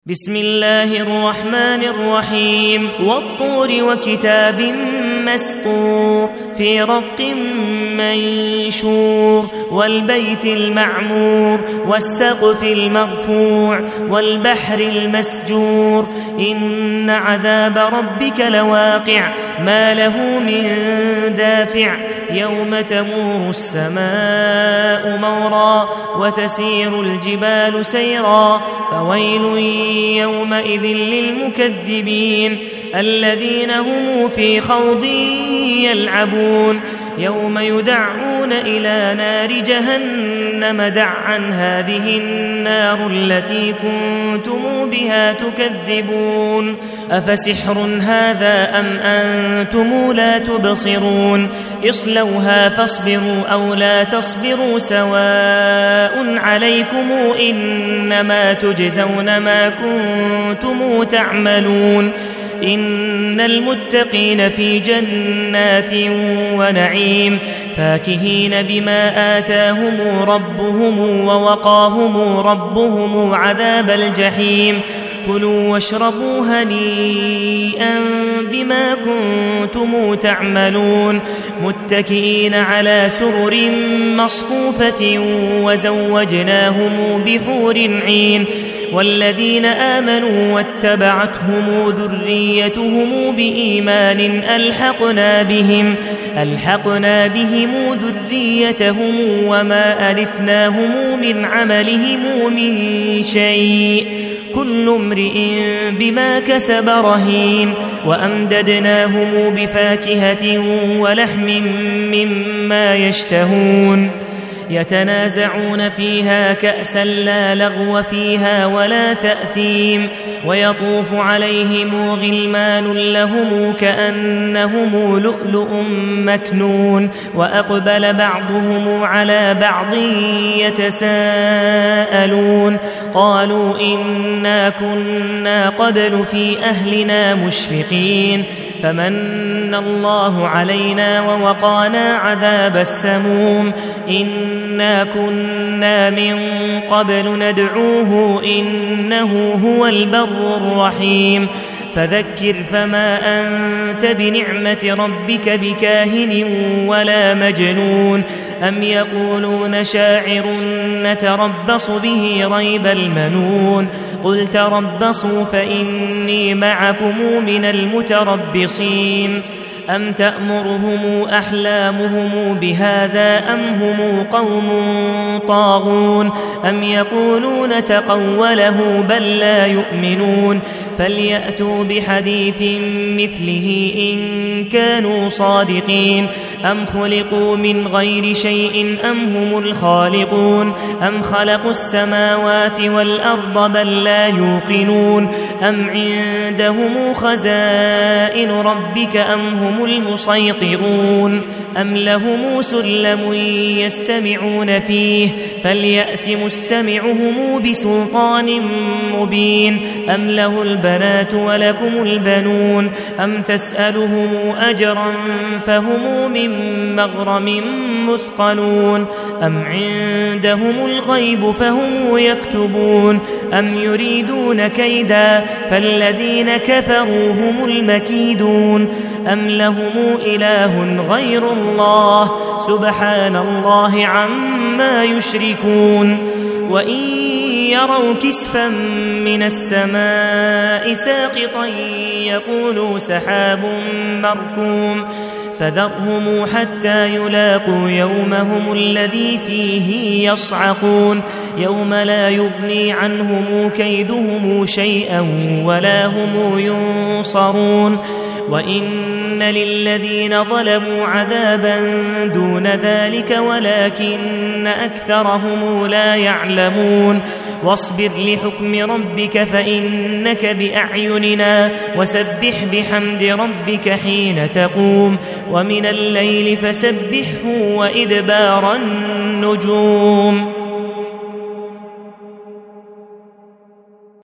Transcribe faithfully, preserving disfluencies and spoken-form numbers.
بسم الله الرحمن الرحيم والطور وكتاب مسطور في رق منشور والبيت المعمور والسقف المرفوع والبحر المسجور إن عذاب ربك لواقع ما له من دافع يوم تمور السماء مورا وتسير الجبال سيرا فويل يومئذ للمكذبين الذين هم في خوض يلعبون يوم يدعون إلى نار جهنم دعا هذه النار التي كنتم بها تكذبون أفسحر هذا أم أنتم لا تبصرون اصلوها فاصبروا أو لا تصبروا سواء عليكم إنما تجزون ما كنتم تعملون إن المتقين في جنات ونعيم فاكهين بما آتاهم ربهم ووقاهم ربهم عذاب الجحيم كلوا واشربوا هنيئا بما كنتم تعملون متكئين على سرر مصفوفة وزوجناهم بحور عين والذين آمنوا واتبعتهم ذريتهم بإيمان ألحقنا بهم ألحقنا بهم ذريتهم وما ألتناهم من عملهم من شيء كل امرئ بما كسب رهين وأمددناهم بفاكهة ولحم مما يشتهون يتنازعون فيها كأسا لا لغو فيها ولا تأثيم ويطوف عليهم غلمان لهم كأنهم لؤلؤ مكنون وأقبل بعضهم على بعض يتساءلون قالوا إنا كنا قبل في أهلنا مشفقين فمن الله علينا ووقانا عذاب السموم إنا كنا من قبل ندعوه إنه هو البر الرحيم فذكر فما أنت بنعمة ربك بكاهن ولا مجنون أم يقولون شاعر نتربص به ريب المنون قل تربصوا فإني معكم من المتربصين أم تأمرهم أحلامهم بهذا أم هم قوم طاغون أم يقولون تقوله بل لا يؤمنون فليأتوا بحديث مثله إن كانوا صادقين أم خلقوا من غير شيء أم هم الخالقون أم خلقوا السماوات والأرض بل لا يوقنون أم عندهم خزائن ربك أم هم المسيطرون أم لهم سلم يستمعون فيه فليأت مستمعهم بسلطان مبين أم له البنات ولكم البنون أم تسألهم أجرا فهم من مغرم مثقلون أم عندهم الغيب فهم يكتبون أم يريدون كيدا فالذين كفروا هم المكيدون أم لهم إله غير الله سبحان الله عما يشركون وإن يروا كسفا من السماء ساقطا يقولوا سحاب مركوم فذرهم حتى يلاقوا يومهم الذي فيه يصعقون يوم لا يغني عنهم كيدهم شيئا ولا هم ينصرون وإن للذين ظلموا عذابا دون ذلك ولكن أكثرهم لا يعلمون واصبر لحكم ربك فإنك بأعيننا وسبح بحمد ربك حين تقوم ومن الليل فسبحه وإدبار النجوم